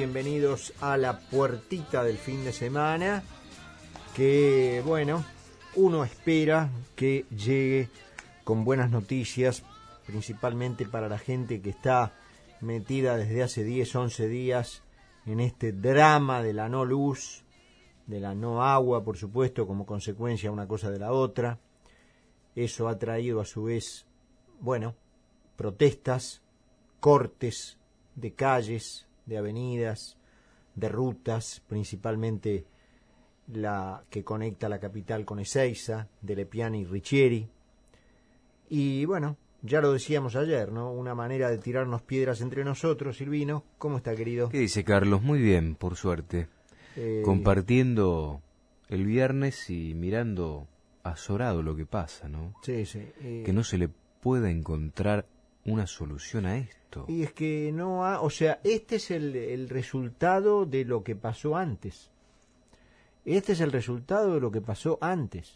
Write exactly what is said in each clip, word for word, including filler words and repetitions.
bienvenidos a la puertita del fin de semana, que bueno, uno espera que llegue con buenas noticias, principalmente para la gente que está metida desde hace diez, once días en este drama de la no luz, de la no agua, por supuesto, como consecuencia una cosa de la otra. Eso ha traído a su vez, bueno, protestas, cortes de calles, de avenidas, de rutas, principalmente la que conecta la capital con Ezeiza, de Lepiane y Richieri. Y bueno, ya lo decíamos ayer, ¿no? Una manera de tirarnos piedras entre nosotros. Silvino, ¿cómo está, querido? ¿Qué dice Carlos? Muy bien, por suerte. Eh... Compartiendo el viernes y mirando azorado lo que pasa, ¿no? Sí, sí. Eh... Que no se le pueda encontrar una solución a esto. Y es que no ha, o sea, este es el, el resultado de lo que pasó antes. Este es el resultado de lo que pasó antes.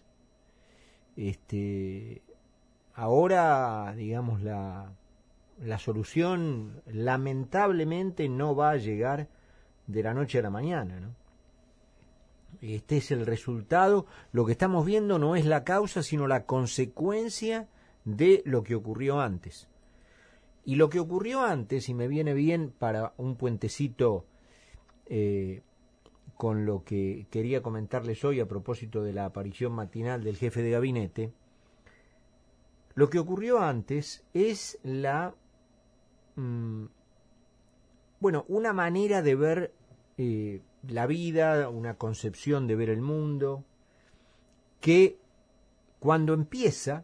Este, ahora, digamos, la, la solución lamentablemente no va a llegar de la noche a la mañana, ¿no? Este es el resultado. Lo que estamos viendo no es la causa, sino la consecuencia de lo que ocurrió antes. Y lo que ocurrió antes, y me viene bien para un puentecito eh, con lo que quería comentarles hoy a propósito de la aparición matinal del jefe de gabinete, lo que ocurrió antes es la, mmm, bueno, una manera de ver eh, la vida, una concepción de ver el mundo, que cuando empieza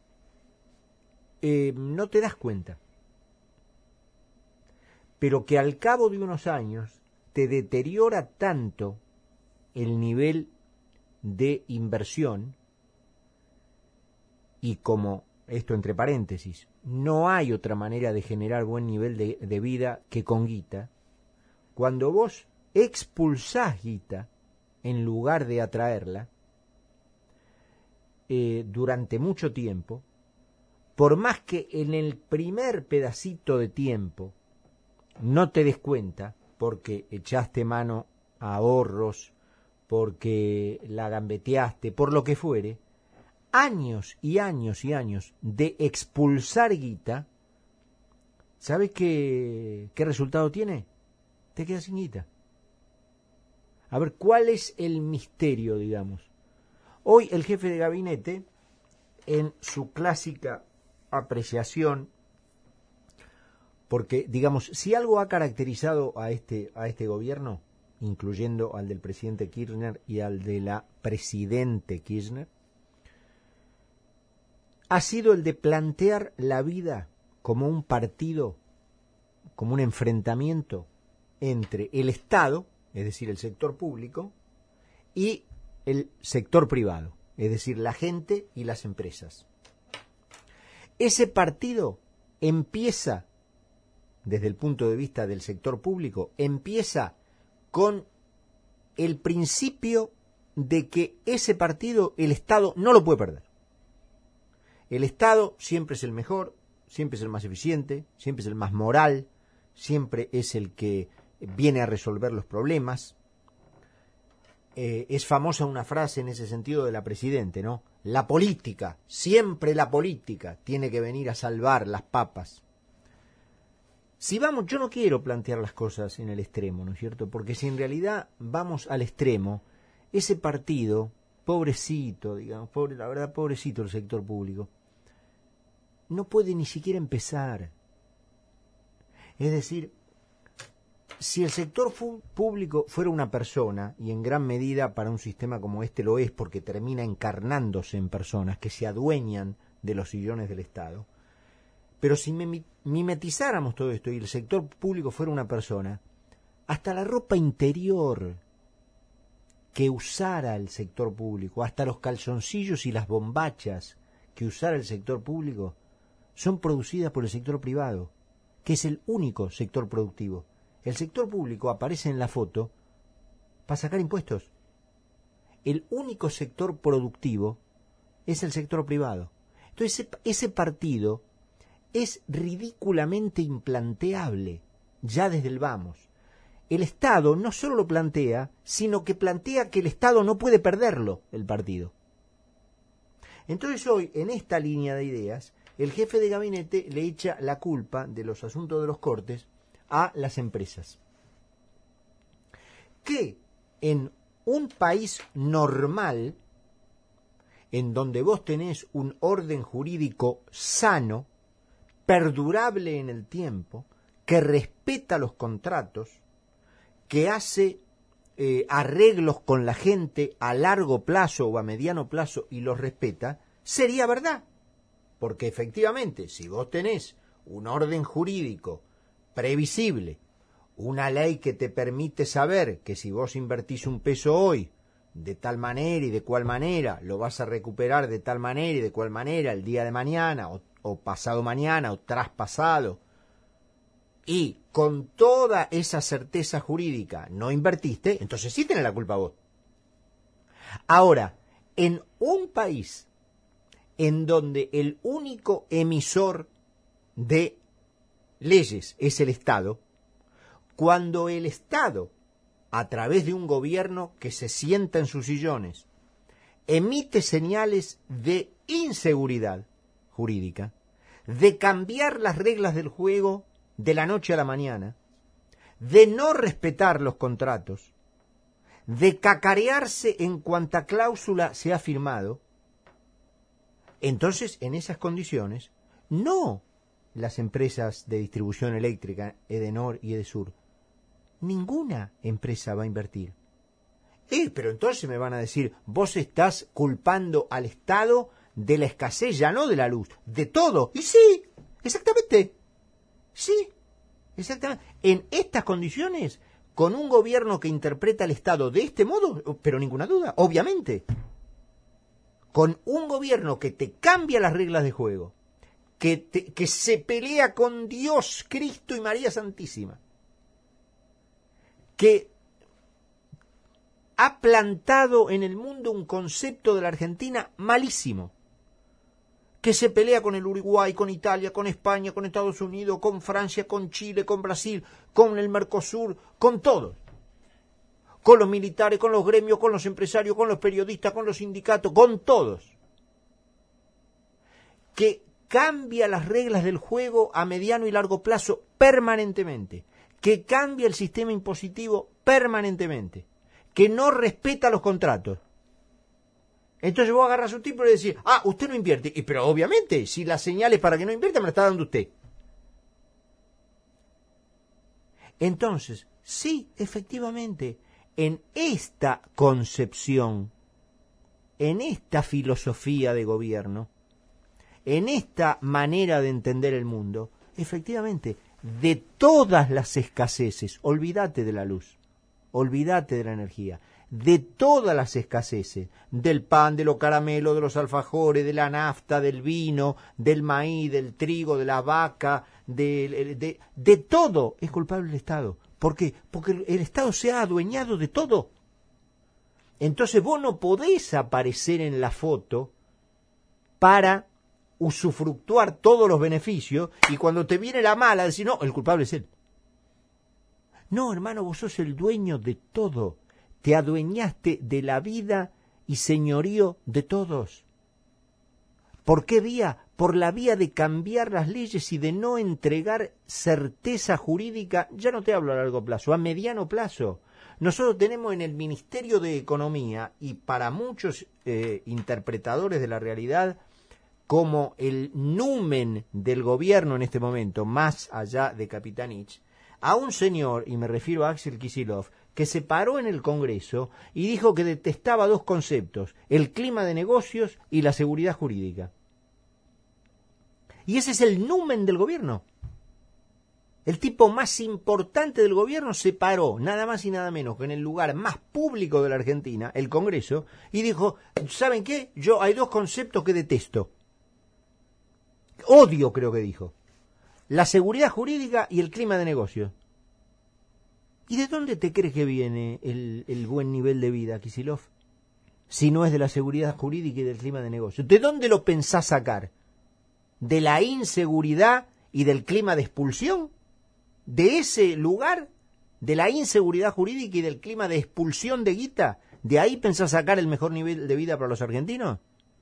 eh, no te das cuenta, pero que al cabo de unos años te deteriora tanto el nivel de inversión, y como, esto entre paréntesis, no hay otra manera de generar buen nivel de, de vida que con guita, cuando vos expulsás guita en lugar de atraerla, eh, durante mucho tiempo, por más que en el primer pedacito de tiempo no te des cuenta, porque echaste mano a ahorros, porque la gambeteaste, por lo que fuere, años y años y años de expulsar guita, ¿sabes qué, qué resultado tiene? Te quedas sin guita. A ver, ¿cuál es el misterio, digamos? Hoy el jefe de gabinete, en su clásica apreciación, porque, digamos, si algo ha caracterizado a este, a este gobierno, incluyendo al del presidente Kirchner y al de la presidente Kirchner, ha sido el de plantear la vida como un partido, como un enfrentamiento entre el Estado, es decir, el sector público, y el sector privado, es decir, la gente y las empresas. Ese partido empieza, desde el punto de vista del sector público, empieza con el principio de que ese partido el Estado no lo puede perder. El Estado siempre es el mejor, siempre es el más eficiente, siempre es el más moral, siempre es el que viene a resolver los problemas. Eh, es famosa una frase en ese sentido de la presidente, ¿no? La política, siempre la política tiene que venir a salvar las papas. Si vamos, yo no quiero plantear las cosas en el extremo, ¿no es cierto? Porque si en realidad vamos al extremo, ese partido, pobrecito, digamos, pobre, la verdad, pobrecito el sector público, no puede ni siquiera empezar. Es decir, si el sector fu- público fuera una persona, y en gran medida para un sistema como este lo es, porque termina encarnándose en personas que se adueñan de los sillones del Estado, pero si mimetizáramos todo esto y el sector público fuera una persona, hasta la ropa interior que usara el sector público, hasta los calzoncillos y las bombachas que usara el sector público, son producidas por el sector privado, que es el único sector productivo. El sector público aparece en la foto para sacar impuestos. El único sector productivo es el sector privado. Entonces ese, ese partido es ridículamente implanteable ya desde el vamos. el Estado no solo lo plantea, sino que plantea que el Estado no puede perderlo, el partido. Entonces hoy, en esta línea de ideas, el jefe de gabinete le echa la culpa de los asuntos de los cortes a las empresas. Que en un país normal, en donde vos tenés un orden jurídico sano, perdurable en el tiempo, que respeta los contratos, que hace eh, arreglos con la gente a largo plazo o a mediano plazo y los respeta, sería verdad. Porque efectivamente, si vos tenés un orden jurídico previsible, una ley que te permite saber que si vos invertís un peso hoy, de tal manera y de cual manera, lo vas a recuperar de tal manera y de cual manera el día de mañana, o, o pasado mañana, o traspasado, y con toda esa certeza jurídica no invertiste, entonces sí tenés la culpa vos. Ahora, en un país en donde el único emisor de leyes es el Estado, cuando el Estado, a través de un gobierno que se sienta en sus sillones, emite señales de inseguridad jurídica, de cambiar las reglas del juego de la noche a la mañana, de no respetar los contratos, de cacarearse en cuanta cláusula se ha firmado, entonces en esas condiciones, no las empresas de distribución eléctrica, Edenor y Edesur, ninguna empresa va a invertir. Eh, pero entonces me van a decir, vos estás culpando al Estado de la escasez, ya no de la luz, de todo. Y sí, exactamente. Sí, exactamente. En estas condiciones, con un gobierno que interpreta al Estado de este modo, pero ninguna duda, obviamente. Con un gobierno que te cambia las reglas de juego, que, te, que se pelea con Dios, Cristo y María Santísima, que ha plantado en el mundo un concepto de la Argentina malísimo, que se pelea con el Uruguay, con Italia, con España, con Estados Unidos, con Francia, con Chile, con Brasil, con el Mercosur, con todos, con los militares, con los gremios, con los empresarios, con los periodistas, con los sindicatos, con todos, que cambia las reglas del juego a mediano y largo plazo permanentemente, que cambia el sistema impositivo permanentemente, que no respeta los contratos. Entonces vos agarras a un tipo y le decís, ah, usted no invierte. Y, pero obviamente, si las señales para que no invierta me las está dando usted. Entonces, sí, efectivamente, en esta concepción, en esta filosofía de gobierno, en esta manera de entender el mundo, efectivamente, de todas las escaseces, olvídate de la luz, olvídate de la energía, de todas las escaseces, del pan, de los caramelos, de los alfajores, de la nafta, del vino, del maíz, del trigo, de la vaca, de, de, de todo es culpable el Estado. ¿Por qué? Porque el Estado se ha adueñado de todo. Entonces vos no podés aparecer en la foto para usufructuar todos los beneficios y cuando te viene la mala decir, no, el culpable es él. No, hermano, vos sos el dueño de todo. Te adueñaste de la vida y señorío de todos. ¿Por qué vía? Por la vía de cambiar las leyes y de no entregar certeza jurídica, ya no te hablo a largo plazo, a mediano plazo. Nosotros tenemos en el Ministerio de Economía, y para muchos eh, interpretadores de la realidad, como el numen del gobierno en este momento, más allá de Capitanich, a un señor, y me refiero a Axel Kicillof, que se paró en el Congreso y dijo que detestaba dos conceptos, el clima de negocios y la seguridad jurídica. Y ese es el numen del gobierno. El tipo más importante del gobierno se paró, nada más y nada menos que en el lugar más público de la Argentina, el Congreso, y dijo, ¿saben qué? Yo hay dos conceptos que detesto. Odio, creo que dijo. La seguridad jurídica y el clima de negocios. ¿Y de dónde te crees que viene el, el buen nivel de vida, Kicillof? Si no es de la seguridad jurídica y del clima de negocios. ¿De dónde lo pensás sacar? ¿De la inseguridad y del clima de expulsión? ¿De ese lugar de la inseguridad jurídica y del clima de expulsión de guita, ¿de ahí pensás sacar el mejor nivel de vida para los argentinos?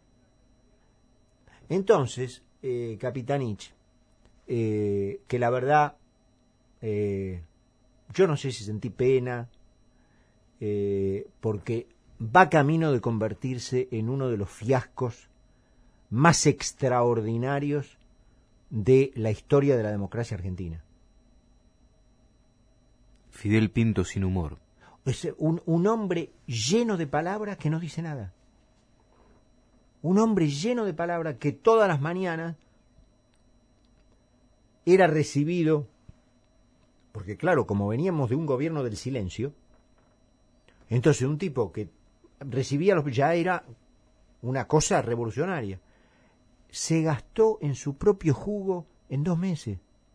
Entonces, eh, Capitanich, eh, que la verdad, eh, yo no sé si sentí pena, eh, porque va camino de convertirse en uno de los fiascos más extraordinarios de la historia de la democracia argentina. Fidel Pinto sin humor. Es un, un hombre lleno de palabras que no dice nada. Un hombre lleno de palabras que todas las mañanas era recibido, porque claro, como veníamos de un gobierno del silencio, entonces un tipo que recibía los ya era una cosa revolucionaria. Se gastó en su propio jugo en dos meses.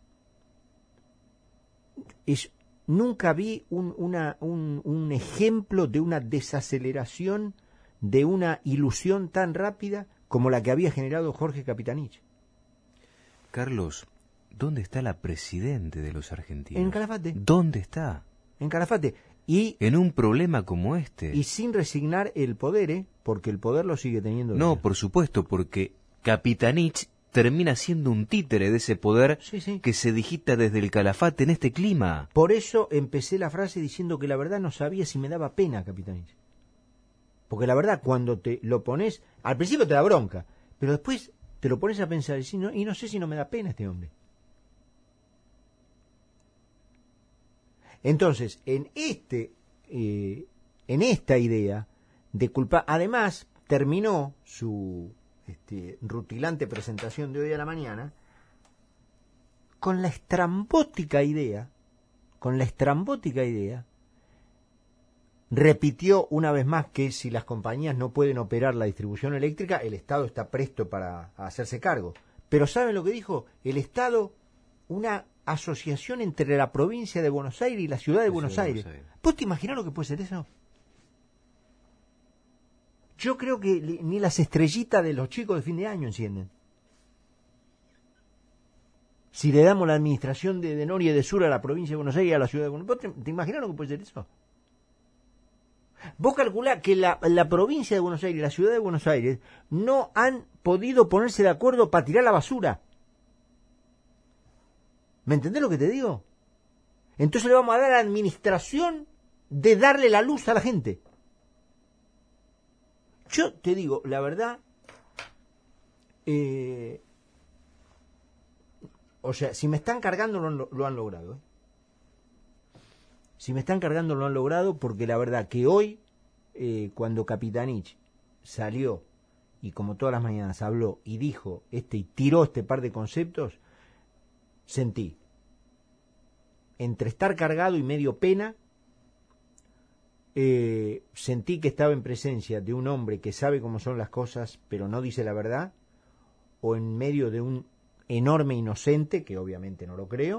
Es, nunca vi un, una, un, un ejemplo de una desaceleración, de una ilusión tan rápida como la que había generado Jorge Capitanich. Carlos, ¿dónde está la presidente de los argentinos? En Calafate. ¿Dónde está? En Calafate. Y, en un problema como este. Y sin resignar el poder, ¿eh? Porque el poder lo sigue teniendo. No, ella. Por supuesto, porque Capitanich termina siendo un títere de ese poder sí, sí. que se digita desde el Calafate en este clima. Por eso empecé la frase diciendo que la verdad no sabía si me daba pena Capitanich. Porque la verdad, cuando te lo pones, al principio te da bronca, pero después te lo pones a pensar y, si no, y no sé si no me da pena este hombre. Entonces, en este, eh, en esta idea de culpar, además terminó su este, rutilante presentación de hoy a la mañana con la estrambótica idea, con la estrambótica idea, repitió una vez más que si las compañías no pueden operar la distribución eléctrica, el Estado está presto para hacerse cargo. Pero ¿saben lo que dijo? El Estado, una asociación entre la provincia de Buenos Aires y la ciudad de, Buenos, Aires. Buenos Aires. ¿Vos te imaginás lo que puede ser eso? Yo creo que ni las estrellitas de los chicos de fin de año encienden. Si le damos la administración de, de Norte y de Sur a la provincia de Buenos Aires y a la ciudad de Buenos Aires, ¿te, te imaginas lo que puede ser eso? Vos calculás que la, la provincia de Buenos Aires y la ciudad de Buenos Aires no han podido ponerse de acuerdo para tirar la basura. ¿Me entendés lo que te digo? Entonces le vamos a dar a la administración de darle la luz a la gente. Yo te digo, la verdad, eh, o sea, si me están cargando lo han, lo han logrado. ¿eh? Si me están cargando lo han logrado porque la verdad que hoy, eh, cuando Capitanich salió y como todas las mañanas habló y dijo este y tiró este par de conceptos, sentí entre estar cargado y medio pena, eh, sentí que estaba en presencia de un hombre que sabe cómo son las cosas pero no dice la verdad, o en medio de un enorme inocente, que obviamente no lo creo,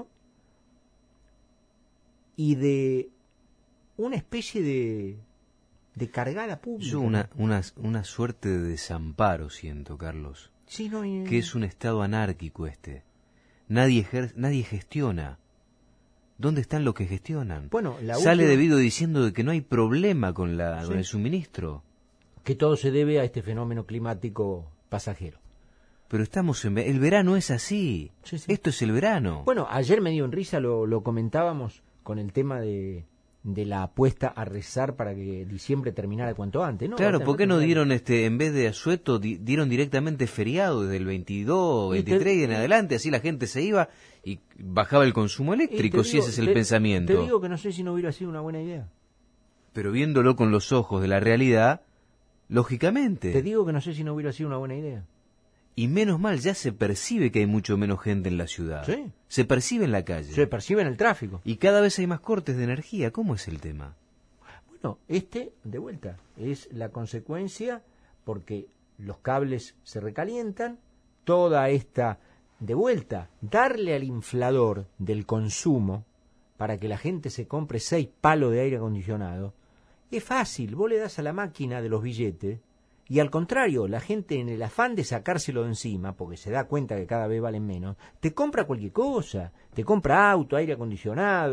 y de una especie de, de cargada pública. Yo una, una, una suerte de desamparo siento, Carlos. Sí, no, y... que es un estado anárquico este. Nadie, ejer, nadie gestiona. ¿Dónde están los que gestionan? Bueno, la Sale última... debido diciendo de que no hay problema con, la, sí. con el suministro. Que todo se debe a este fenómeno climático pasajero. Pero estamos en... El verano es así. Sí, sí. Esto es el verano. Bueno, ayer me dio en risa, lo, lo comentábamos con el tema de, de la apuesta a rezar para que diciembre terminara cuanto antes, ¿no? Claro, ¿por qué no dieron, este en vez de asueto, di, dieron directamente feriado desde el veintidós, veintitrés y, te, y en adelante? Así la gente se iba y bajaba el consumo eléctrico, digo, si ese es el te, pensamiento. Te digo que no sé si no hubiera sido una buena idea. Pero viéndolo con los ojos de la realidad, lógicamente. Te digo que no sé si no hubiera sido una buena idea. Y menos mal, ya se percibe que hay mucho menos gente en la ciudad. Sí. Se percibe en la calle. Se percibe en el tráfico. Y cada vez hay más cortes de energía. ¿Cómo es el tema? Bueno, este, de vuelta, es la consecuencia porque los cables se recalientan, toda esta, de vuelta, darle al inflador del consumo para que la gente se compre seis palos de aire acondicionado, es fácil. Vos le das a la máquina de los billetes y al contrario, la gente en el afán de sacárselo de encima, porque se da cuenta que cada vez valen menos, te compra cualquier cosa, te compra auto, aire acondicionado,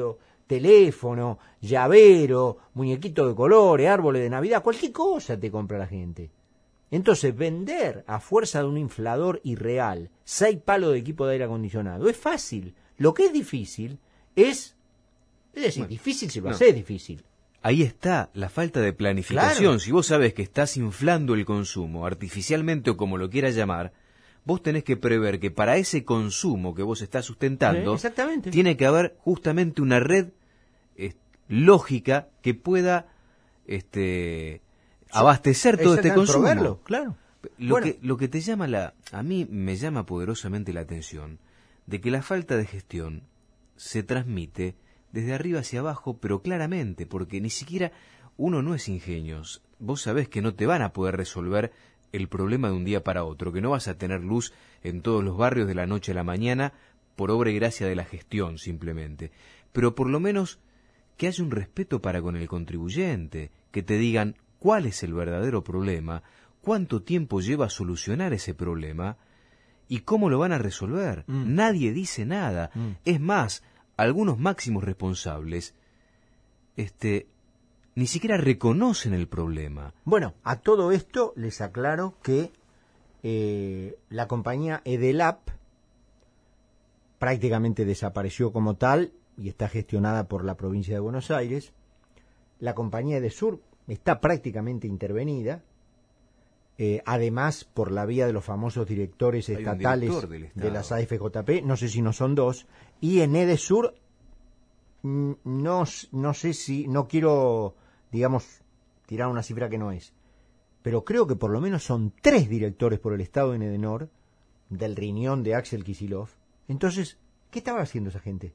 teléfono, llavero, muñequito de colores, árboles de Navidad, cualquier cosa te compra la gente. Entonces, vender a fuerza de un inflador irreal seis palos de equipo de aire acondicionado es fácil. Lo que es difícil es... Es decir, bueno, difícil si lo no. haces difícil. Ahí está la falta de planificación. Claro. Si vos sabés que estás inflando el consumo, artificialmente o como lo quieras llamar, vos tenés que prever que para ese consumo que vos estás sustentando, eh, exactamente. tiene que haber justamente una red eh, lógica que pueda este, abastecer todo este consumo. Proveerlo, claro. Lo, bueno. que, lo que te llama la, a mí me llama poderosamente la atención de que la falta de gestión se transmite desde arriba hacia abajo, pero claramente, porque ni siquiera uno no es ingenios. Vos sabés que no te van a poder resolver el problema de un día para otro, que no vas a tener luz en todos los barrios de la noche a la mañana por obra y gracia de la gestión simplemente. Pero por lo menos que haya un respeto para con el contribuyente, que te digan cuál es el verdadero problema, cuánto tiempo lleva a solucionar ese problema y cómo lo van a resolver. Mm. Nadie dice nada. Mm. Es más, algunos máximos responsables este, ni siquiera reconocen el problema. Bueno, a todo esto les aclaro que eh, la compañía Edelap prácticamente desapareció como tal y está gestionada por la provincia de Buenos Aires. La compañía Edesur está prácticamente intervenida, eh, además por la vía de los famosos directores Hay estatales director de las A F J P, no sé si no son dos, y en Edesur no, no sé si, no quiero, digamos, tirar una cifra que no es, pero creo que por lo menos son tres directores por el Estado en Edenor, del riñón de Axel Kicillof. Entonces, ¿qué estaba haciendo esa gente?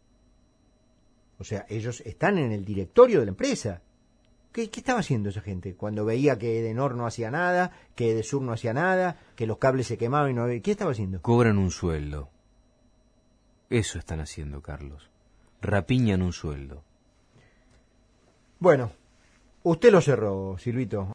O sea, ellos están en el directorio de la empresa. ¿Qué, qué estaba haciendo esa gente cuando veía que Edenor no hacía nada, que Edesur no hacía nada, que los cables se quemaban y no había... ¿Qué estaba haciendo? Cobran un sueldo. Eso están haciendo, Carlos. Rapiñan un sueldo. Bueno, usted lo cerró, Silvito.